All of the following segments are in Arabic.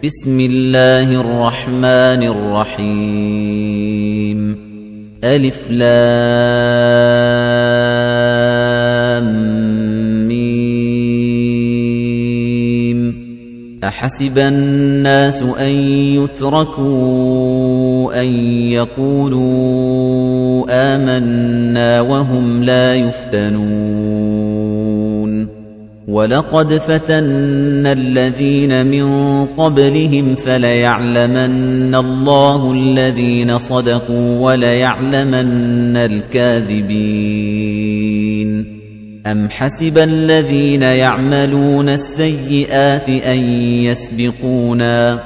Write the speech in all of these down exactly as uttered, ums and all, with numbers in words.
بسم الله الرحمن الرحيم ألف لام ميم أحسب الناس أن يتركوا أن يقولوا آمنا وهم لا يفتنون وَلَقَدْ فَتَنَّا الَّذِينَ مِن قَبْلِهِمْ فَلَيَعْلَمَنَّ اللَّهُ الَّذِينَ صَدَقُوا وَلَيَعْلَمَنَّ الْكَاذِبِينَ أَمْ حَسِبَ الَّذِينَ يَعْمَلُونَ السَّيِّئَاتِ أَن يَسْبِقُونَا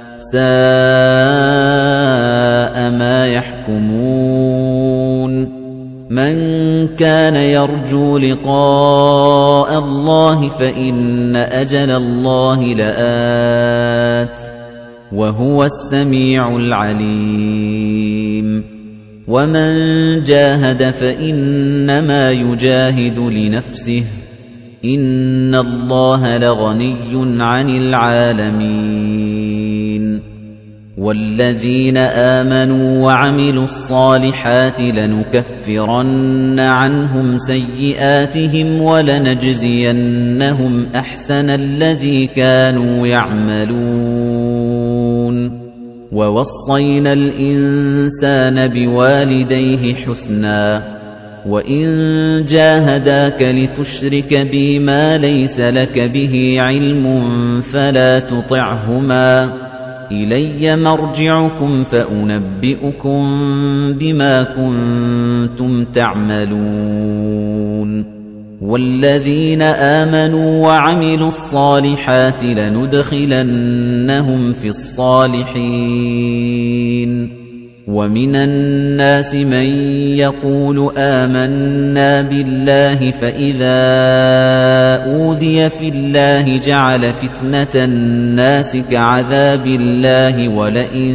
سَاءَ مَا يَحْكُمُونَ مَنْ كَانَ يَرْجُو لِقَاءَ اللَّهِ فَإِنَّ أَجَلَ اللَّهِ لَآتٍ وَهُوَ السَّمِيعُ الْعَلِيمُ وَمَنْ جَاهَدَ فَإِنَّمَا يُجَاهِدُ لِنَفْسِهِ إِنَّ اللَّهَ لَغَنِيٌّ عَنِ الْعَالَمِينَ وَالَّذِينَ آمَنُوا وَعَمِلُوا الصَّالِحَاتِ لَنُكَفِّرَنَّ عَنْهُمْ سَيِّئَاتِهِمْ وَلَنَجْزِيَنَّهُمْ أَحْسَنَ الَّذِي كَانُوا يَعْمَلُونَ وَوَصَّيْنَا الْإِنسَانَ بِوَالِدَيْهِ حُسْنًا وَإِن جَاهَدَاكَ لِتُشْرِكَ بِي مَا لَيْسَ لَكَ بِهِ عِلْمٌ فَلَا تُطِعْهُمَا إِلَيَّ مَرْجِعُكُمْ فَأُنَبِّئُكُم بِمَا كُنتُمْ تَعْمَلُونَ وَالَّذِينَ آمَنُوا وَعَمِلُوا الصَّالِحَاتِ لَنُدْخِلَنَّهُمْ فِي الصَّالِحِينَ وَمِنَ النَّاسِ مَن يَقُولُ آمَنَّا بِاللَّهِ فَإِذَا أُوذِيَ فِي اللَّهِ جَعَلَ فِتْنَةَ النَّاسِ كَعَذَابِ اللَّهِ وَلَئِن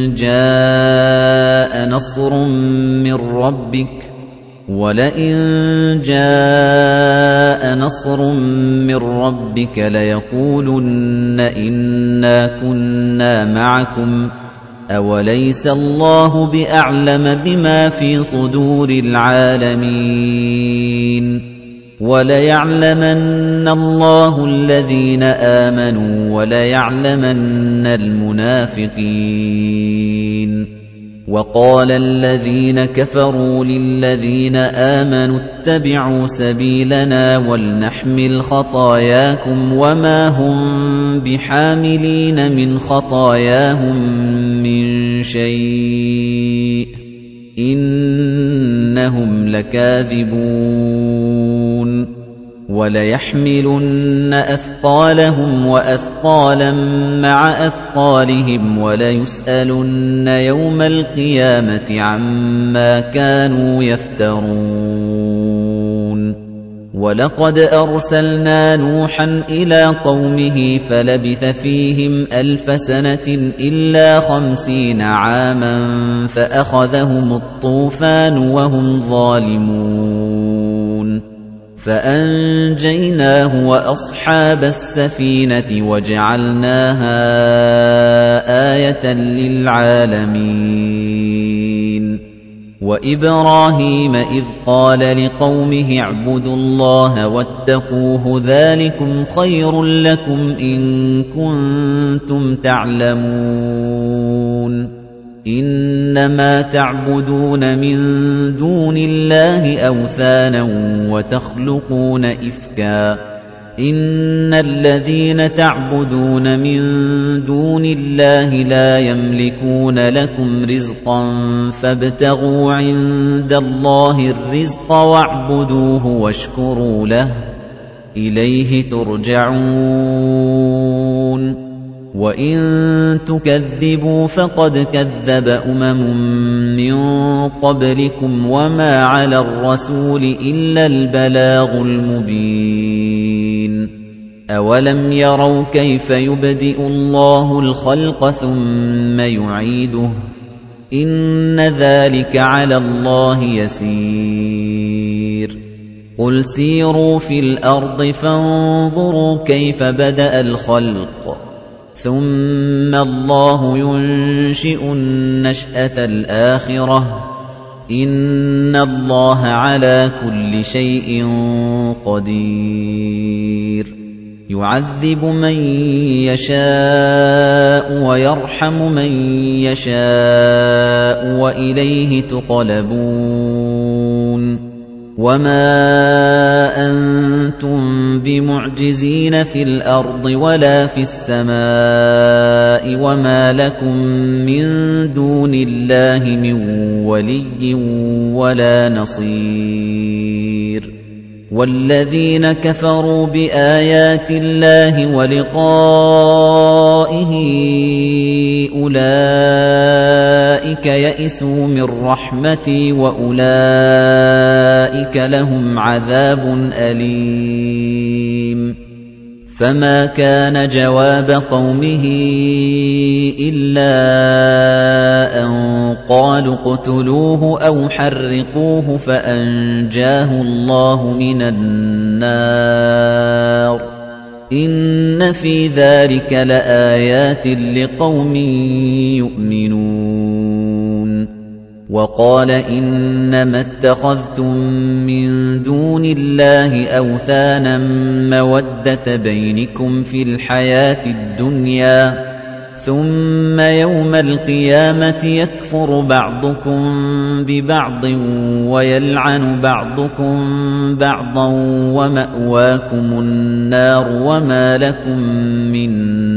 جَاءَ نَصْرٌ مِّن رَّبِّكَ وَلَئِن جَاءَ نَصْرٌ مِّن رَّبِّكَ لَيَقُولُنَّ إِنَّا كُنَّا مَعَكُمْ أَوَلَيْسَ اللَّهُ بِأَعْلَمَ بِمَا فِي صُدُورِ الْعَالَمِينَ وَلَيَعْلَمَنَّ اللَّهُ الَّذِينَ آمَنُوا وَلَيَعْلَمَنَّ الْمُنَافِقِينَ وَقَالَ الَّذِينَ كَفَرُوا لِلَّذِينَ آمَنُوا اتَّبِعُوا سَبِيلَنَا وَلْنَحْمِلْ خَطَايَاكُمْ وَمَا هُمْ بِحَامِلِينَ مِنْ خَطَايَاهُمْ مِنْ شَيْءٍ إِنَّهُمْ لَكَاذِبُونَ وَلَيَحْمِلُنَّ أَثْقَالَهُمْ وَأَثْقَالًا مَعَ أَثْقَالِهِمْ وَلَيُسْأَلُنَّ يَوْمَ الْقِيَامَةِ عَمَّا كَانُوا يَفْتَرُونَ وَلَقَدْ أَرْسَلْنَا نُوحًا إِلَى قَوْمِهِ فَلَبِثَ فِيهِمْ أَلْفَ سَنَةٍ إِلَّا خَمْسِينَ عَامًا فَأَخَذَهُمُ الطُّوفَانُ وَهُمْ ظَالِمُونَ فَأَنجَيْنَاهُ وَأَصْحَابَ السَّفِينَةِ وَجَعَلْنَاهَا آيَةً لِلْعَالَمِينَ وَإِبْرَاهِيمَ إِذْ قَالَ لِقَوْمِهِ اعْبُدُوا اللَّهَ وَاتَّقُوهُ ذَلِكُمْ خَيْرٌ لَكُمْ إِن كُنتُمْ تَعْلَمُونَ إِنَّمَا تَعْبُدُونَ مِن دُونِ اللَّهِ أَوْثَانًا وَتَخْلُقُونَ إِفْكًا إِنَّ الَّذِينَ تَعْبُدُونَ مِن دُونِ اللَّهِ لَا يَمْلِكُونَ لَكُمْ رِزْقًا فَابْتَغُوا عِندَ اللَّهِ الرِّزْقَ وَاعْبُدُوهُ وَاشْكُرُوا لَهُ إِلَيْهِ تُرْجَعُونَ وَإِن تُكَذِّبُوا فَقَدْ كَذَّبَ أُمَمٌ مِّن قَبْلِكُمْ وَمَا عَلَى الرَّسُولِ إِلَّا الْبَلَاغُ الْمُبِينُ أَوَلَمْ يَرَوْا كَيْفَ يُبْدِئُ اللَّهُ الْخَلْقَ ثُمَّ يُعِيدُهُ إِنَّ ذَلِكَ عَلَى اللَّهِ يَسِيرٌ قُلْ سِيرُوا فِي الْأَرْضِ فَانظُرُوا كَيْفَ بَدَأَ الْخَلْقَ ثُمَّ اللَّهُ يُنشِئُ النَّشْأَةَ الْآخِرَةَ إِنَّ اللَّهَ عَلَى كُلِّ شَيْءٍ قَدِيرٌ يُعَذِّبُ مَن يَشَاءُ وَيَرْحَمُ مَن يَشَاءُ وَإِلَيْهِ تُقْلَبُونَ وَمَا أَنتُم بِمُعْجِزِينَ فِي الْأَرْضِ وَلَا فِي السَّمَاءِ وَمَا لَكُم مِّن دُونِ اللَّهِ مِن وَلِيٍّ وَلَا نَصِيرٍ وَالَّذِينَ كَفَرُوا بِآيَاتِ اللَّهِ وَلِقَائِهِ أُولَئِكَ يَئِسُوا مِن رَّحْمَتِي وَأُولَئِكَ لَهُمْ عَذَابٌ أَلِيمٌ فَمَا كَانَ جَوَابَ قَوْمِهِ إِلَّا أَن قَالُوا اقْتُلُوهُ أَوْ حَرِّقُوهُ فَأَنجَاهُ اللَّهُ مِنَ النَّارِ إِنَّ فِي ذَلِكَ لَآيَاتٍ لِقَوْمٍ يُؤْمِنُونَ وَقَالَ إِنَّمَا اتَّخَذْتُم مِّن دُونِ اللَّهِ أَوْثَانًا مَّوَدَّةَ بَيْنِكُمْ فِي الْحَيَاةِ الدُّنْيَا ثُمَّ يَوْمَ الْقِيَامَةِ يَكْفُرُ بَعْضُكُم بِبَعْضٍ وَيَلْعَنُ بَعْضُكُم بَعْضًا وَمَأْوَاكُمُ النَّارُ وَمَا لَكُم مِّن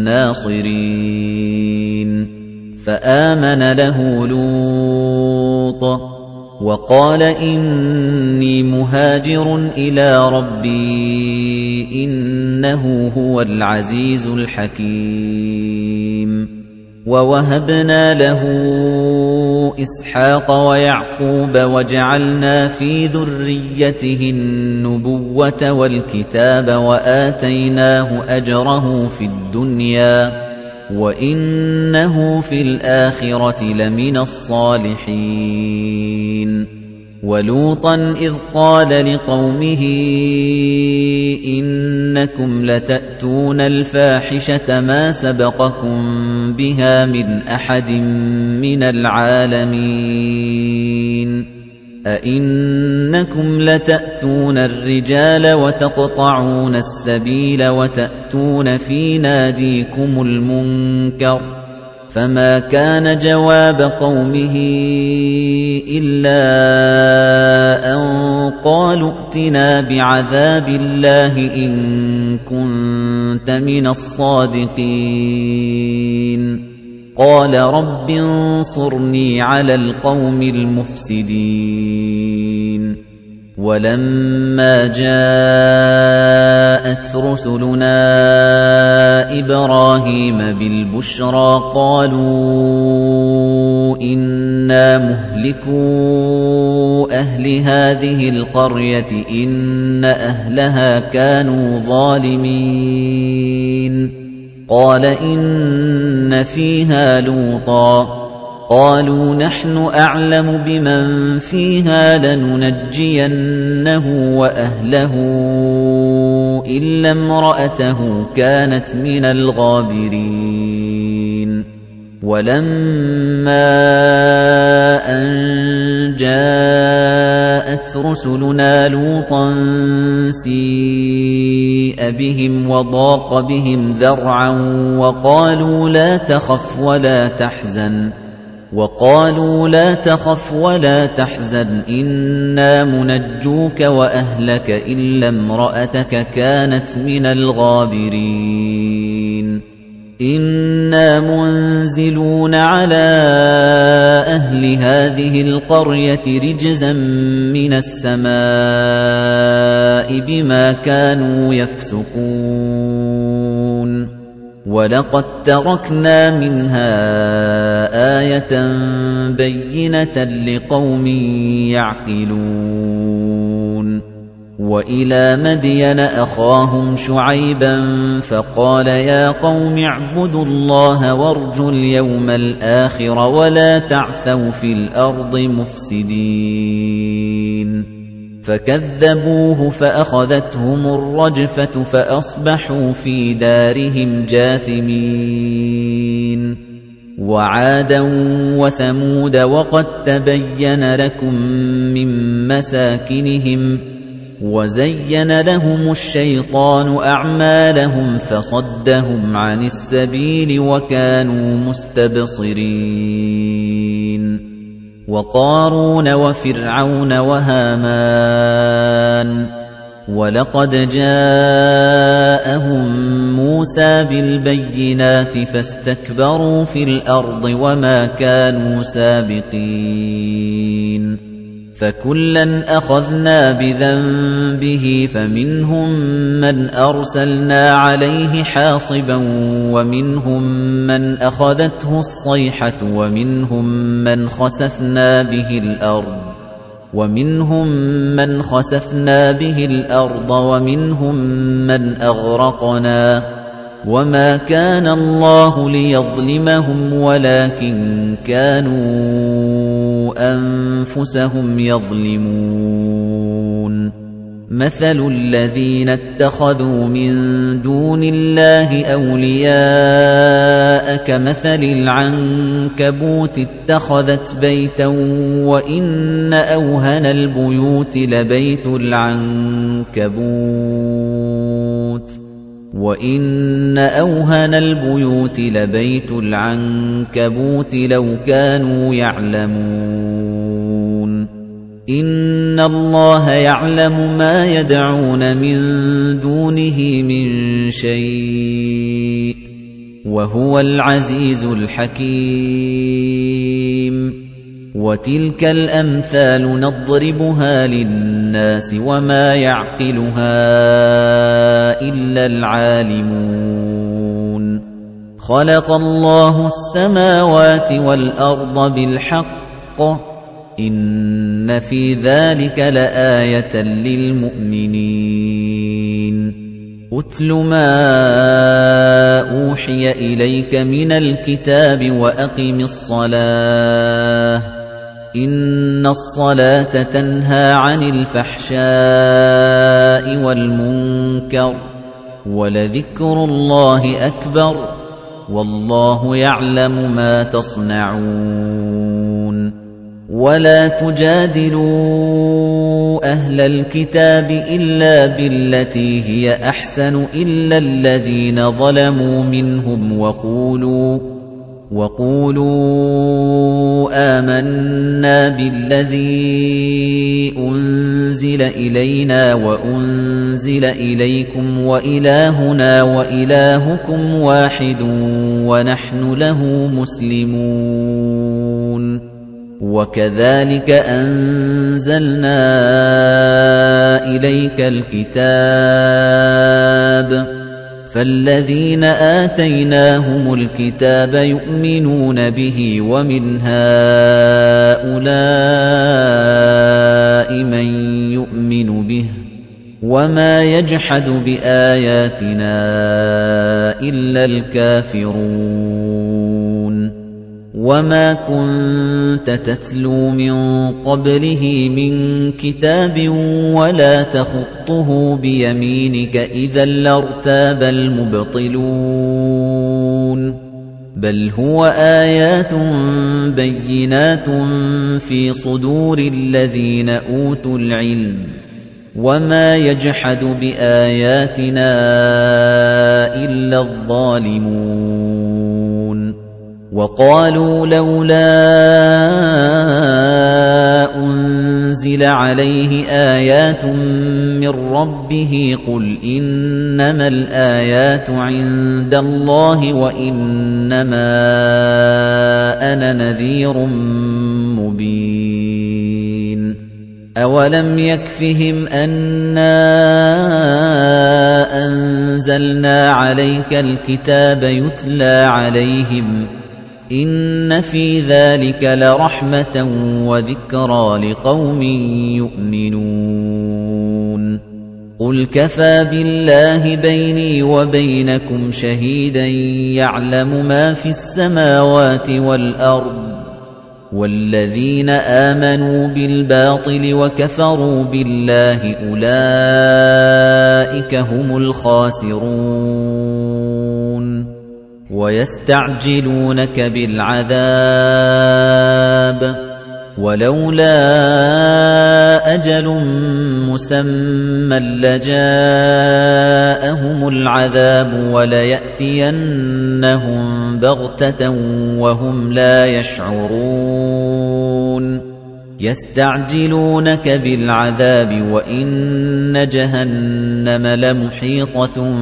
نَّاصِرِينَ فَآمَنَ لَهُ لُوطٌ وَقَالَ إِنِّي مُهَاجِرٌ إِلَىٰ رَبِّي إِنَّهُ هُوَ الْعَزِيزُ الْحَكِيمُ وَوَهَبْنَا لَهُ إِسْحَاقَ وَيَعْقُوبَ وَجَعَلْنَا فِي ذُرِّيَّتِهِ النُّبُوَّةَ وَالْكِتَابَ وَآتَيْنَاهُ أَجْرَهُ فِي الدُّنْيَا وَإِنَّهُ فِي الْآخِرَةِ لَمِنَ الصَّالِحِينَ وَلُوطًا إِذْ قَالَ لِقَوْمِهِ إِنَّكُمْ لَتَأْتُونَ الْفَاحِشَةَ مَا سَبَقَكُم بِهَا مِنْ أَحَدٍ مِّنَ الْعَالَمِينَ أَئِنَّكُمْ لَتَأْتُونَ الرِّجَالَ وَتَقْطَعُونَ السَّبِيلَ وَتَأْتُونَ فِي نَادِيكُمُ الْمُنكَرَ فَمَا كَانَ جَوَابَ قَوْمِهِ إِلَّا أَن قَالُوا ائْتِنَا بِعَذَابِ اللَّهِ إِن كُنتَ مِنَ الصَّادِقِينَ قَالَ رَبِّ انصُرْنِي عَلَى الْقَوْمِ الْمُفْسِدِينَ وَلَمَّا جَاءَتْ رُسُلُنَا إِبْرَاهِيمَ بِالْبُشْرَىٰ قَالُوا إِنَّا مُهْلِكُو أَهْلِ هَٰذِهِ الْقَرْيَةِ إِنَّ أَهْلَهَا كَانُوا ظَالِمِينَ قَالَ إِنَّ فِيهَا لُوطًا قَالُوا نَحْنُ أَعْلَمُ بِمَن فِيهَا لَنُنَجِّيَنَّهُ وَأَهْلَهُ إِلَّا امْرَأَتَهُ كَانَتْ مِنَ الْغَابِرِينَ وَلَمَّا أَن جَاءَتْ رُسُلُنَا لُوطًا سِيءَ بِهِمْ وَضَاقَ بِهِمْ ذَرْعًا وَقَالُوا لَا تَخَفْ وَلَا تَحْزَنْ وَقَالُوا لَا تَخَفْ وَلَا تَحْزَنْ إِنَّا مُنَجُّوكَ وَأَهْلَكَ إِلَّا امْرَأَتَكَ كَانَتْ مِنَ الْغَابِرِينَ إِنَّا مُنزِلُونَ عَلَىٰ أَهْلِ هَٰذِهِ الْقَرْيَةِ رِجْزًا مِّنَ السَّمَاءِ بِمَا كَانُوا يَفْسُقُونَ وَلَقَدْ تَرَكْنَا مِنْهَا آيَةً بَيِّنَةً لِقَوْمٍ يَعْقِلُونَ وَإِلَىٰ مَدْيَنَ أَخَاهُمْ شُعَيْبًا فَقَالَ يَا قَوْمِ اعْبُدُوا اللَّهَ وَارْجُوا الْيَوْمَ الْآخِرَ وَلَا تَعْثَوْا فِي الْأَرْضِ مُفْسِدِينَ فكذبوه فأخذتهم الرجفة فأصبحوا في دارهم جاثمين وعادا وثمود وقد تبين لكم من مساكنهم وزين لهم الشيطان أعمالهم فصدهم عن السبيل وكانوا مستبصرين وقارون وفرعون وهامان ولقد جاءهم موسى بالبينات فاستكبروا في الأرض وما كانوا سابقين فكلا أخذنا بذنبه فمنهم من أرسلنا عليه حاصبا ومنهم من أخذته الصيحة ومنهم من خسفنا به الأرض ومنهم من خسفنا به الأرض ومنهم من أغرقنا وما كان الله ليظلمهم ولكن كانوا أنفسهم يظلمون مثل الذين اتخذوا من دون الله أولياء كمثل العنكبوت اتخذت بيتا وإن أوهن البيوت لبيت العنكبوت وَإِنَّ أَوْهَنَ الْبُيُوتِ لَبَيْتُ الْعَنكَبُوتِ لَوْ كَانُوا يَعْلَمُونَ إِنَّ اللَّهَ يَعْلَمُ مَا يَدْعُونَ مِن دُونِهِ مِن شَيْءٍ وَهُوَ الْعَزِيزُ الْحَكِيمُ وَتِلْكَ الْأَمْثَالُ نَضْرِبُهَا لِلنَّاسِ وَمَا يَعْقِلُهَا إِلَّا الْعَالِمُونَ خَلَقَ اللَّهُ السَّمَاوَاتِ وَالْأَرْضَ بِالْحَقِّ إِنَّ فِي ذَلِكَ لَآيَةً لِلْمُؤْمِنِينَ أُتْلُ مَا أُوحِيَ إِلَيْكَ مِنَ الْكِتَابِ وَأَقِمِ الصَّلَاةَ إِنَّ الصَّلَاةَ تَنْهَى عَنِ الْفَحْشَاءِ وَالْمُنكَرِ وَلَذِكْرُ اللَّهِ أَكْبَرُ وَاللَّهُ يَعْلَمُ مَا تَصْنَعُونَ وَلَا تُجَادِلُوا أَهْلَ الْكِتَابِ إِلَّا بِالَّتِي هِيَ أَحْسَنُ إِلَّا الَّذِينَ ظَلَمُوا مِنْهُمْ وَقُولُوا وَقُولُوا آمَنَّا بِالَّذِي أُنزِلَ إِلَيْنَا وَأُنزِلَ إِلَيْكُمْ وَإِلَٰهُنَا وَإِلَٰهُكُمْ وَاحِدٌ وَنَحْنُ لَهُ مُسْلِمُونَ وَكَذَلِكَ أَنزَلْنَا إِلَيْكَ الْكِتَابَ فَالَّذِينَ آتَيْنَاهُمُ الْكِتَابَ يُؤْمِنُونَ بِهِ وَمِنْ هَؤُلَاءِ مَن يُؤْمِنُ بِهِ وَمَا يَجْحَدُ بِآيَاتِنَا إِلَّا الْكَافِرُونَ وَمَا كُنتَ تَتْلُو مِن قَبْلِهِ مِن كِتَابٍ وَلَا تَخُطُّهُ بِيَمِينِكَ إِذًا لَّارْتَابَ الْمُبْطِلُونَ بَلْ هُوَ آيَاتٌ بَيِّنَاتٌ فِي صُدُورِ الَّذِينَ أُوتُوا الْعِلْمَ وَمَا يَجْحَدُ بِآيَاتِنَا إِلَّا الظَّالِمُونَ وَقَالُوا لَوْلَا أُنزِلَ عَلَيْهِ آيَاتٌ مِّن رَّبِّهِ قُلْ إِنَّمَا الْآيَاتُ عِندَ اللَّهِ وَإِنَّمَا أَنَا نَذِيرٌ مُّبِينٌ أَوَلَمْ يَكْفِهِمْ أَنَّا أَنزَلْنَا عَلَيْكَ الْكِتَابَ يُتْلَى عَلَيْهِمْ إِنَّ فِي ذَلِكَ لَرَحْمَةً وَذِكْرَى لِقَوْمٍ يُؤْمِنُونَ قُلْ كَفَى بِاللَّهِ بَيْنِي وَبَيْنَكُمْ شَهِيدًا يَعْلَمُ مَا فِي السَّمَاوَاتِ وَالْأَرْضِ وَالَّذِينَ آمَنُوا بِالْبَاطِلِ وَكَفَرُوا بِاللَّهِ أُولَئِكَ هُمُ الْخَاسِرُونَ وَيَسْتَعْجِلُونَكَ بِالْعَذَابِ وَلَوْلَا أَجَلٌ مُّسَمًّى لَّجَاءَهُمُ الْعَذَابُ وَلَيَأْتِيَنَّهُم بَغْتَةً وَهُمْ لَا يَشْعُرُونَ يَسْتَعْجِلُونَكَ بِالْعَذَابِ وَإِنَّ جَهَنَّمَ لَمُحِيطَةٌ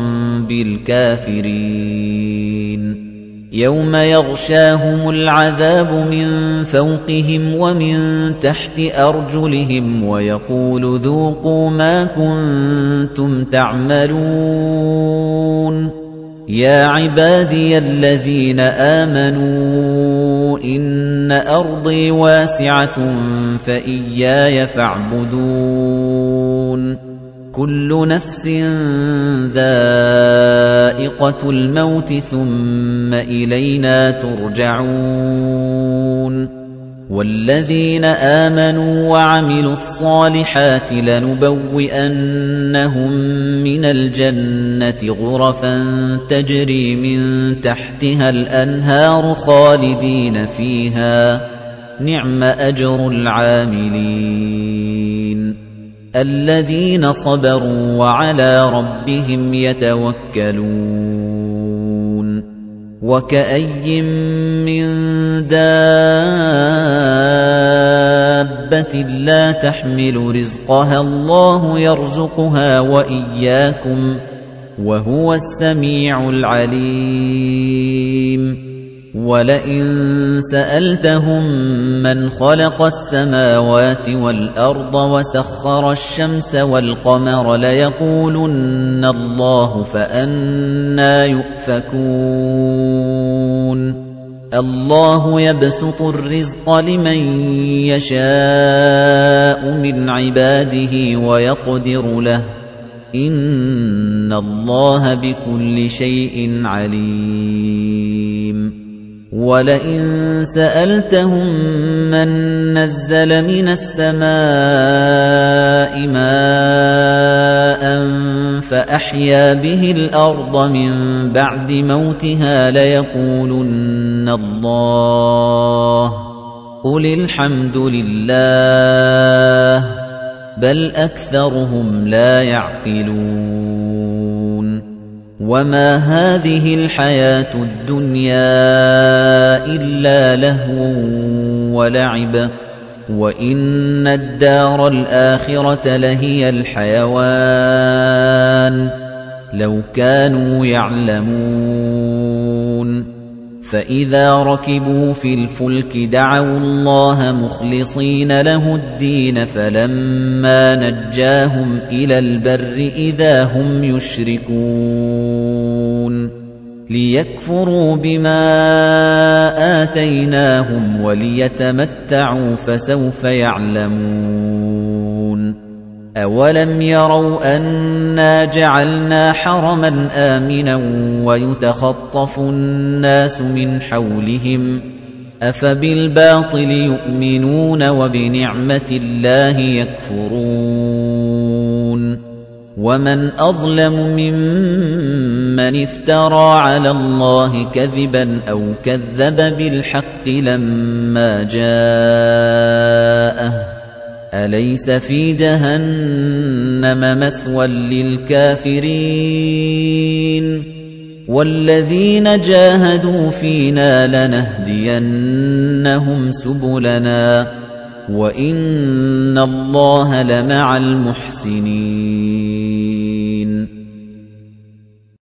بِالْكَافِرِينَ يَوْمَ يَغْشَاهُمُ الْعَذَابُ مِنْ فَوْقِهِمْ وَمِنْ تَحْتِ أَرْجُلِهِمْ وَيَقُولُ ذُوقُوا مَا كُنتُمْ تَعْمَلُونَ يَا عِبَادِيَ الَّذِينَ آمَنُوا إِنَّ أَرْضِي وَاسِعَةٌ فَإِيَّايَ فَاعْبُدُونِ كُلُّ نَفْسٍ ذَائِقَةُ الْمَوْتِ ثُمَّ إِلَيْنَا تُرْجَعُونَ وَالَّذِينَ آمَنُوا وَعَمِلُوا الصَّالِحَاتِ لَنُبَوِّئَنَّهُم مِّنَ الْجَنَّةِ غُرَفًا تَجْرِي مِن تَحْتِهَا الْأَنْهَارُ خَالِدِينَ فِيهَا نِعْمَ أَجْرُ الْعَامِلِينَ الَّذِينَ صَبَرُوا وَعَلَى رَبِّهِمْ يَتَوَكَّلُونَ وَكَأَيٍّن مِّن دَابَّةٍ لَّا تَحْمِلُ رِزْقَهَا اللَّهُ يَرْزُقُهَا وَإِيَّاكُمْ وَهُوَ السَّمِيعُ الْعَلِيمُ وَلَئِن سَأَلْتَهُم مَّنْ خَلَقَ السَّمَاوَاتِ وَالْأَرْضَ وَسَخَّرَ الشَّمْسَ وَالْقَمَرَ لَيَقُولُنَّ اللَّهُ فَأَنَّىٰ يُؤْفَكُونَ اللَّهُ يَبْسُطُ الرِّزْقَ لِمَن يَشَاءُ مِنْ عِبَادِهِ وَيَقْدِرُ لَهُ إِنَّ اللَّهَ بِكُلِّ شَيْءٍ عَلِيمٌ وَلَئِن سَأَلْتَهُم مَّن نَّزَّلَ مِنَ السَّمَاءِ مَاءً فَأَحْيَا بِهِ الْأَرْضَ مِن بَعْدِ مَوْتِهَا لَيَقُولُنَّ اللَّهُ قُلِ الْحَمْدُ لِلَّهِ بَلْ أَكْثَرُهُمْ لَا يَعْقِلُونَ وَمَا هَٰذِهِ الْحَيَاةُ الدُّنْيَا إِلَّا لَهْوٌ وَلَعِبٌ وَإِنَّ الدَّارَ الْآخِرَةَ لَهِيَ الْحَيَوَانُ لَوْ كَانُوا يَعْلَمُونَ فَإِذَا رَكِبُوا فِي الْفُلْكِ دَعَوُا اللَّهَ مُخْلِصِينَ لَهُ الدِّينَ فَلَمَّا نَجَّاهُمْ إِلَى الْبَرِّ إِذَا هُمْ يُشْرِكُونَ لِيَكْفُرُوا بِمَا آتَيْنَاهُمْ وَلِيَتَمَتَّعُوا فَسَوْفَ يَعْلَمُونَ أَوَلَمْ يَرَوْا أَنَّا جَعَلْنَا حَرَمًا آمِنًا وَيُتَخَطَّفُ النَّاسُ مِنْ حَوْلِهِمْ أَفَبِالْبَاطِلِ يُؤْمِنُونَ وَبِنِعْمَةِ اللَّهِ يَكْفُرُونَ وَمَنْ أَظْلَمُ مِمَّنِ افْتَرَىٰ عَلَى اللَّهِ كَذِبًا أَوْ كَذَّبَ بِالْحَقِّ لَمَّا جَاءَهُ أَلَيْسَ فِي جَهَنَّمَ مَثْوًى لِّلْكَافِرِينَ وَالَّذِينَ جَاهَدُوا فِينَا لَنَهْدِيَنَّهُمْ سُبُلَنَا وَإِنَّ اللَّهَ لَمَعَ الْمُحْسِنِينَ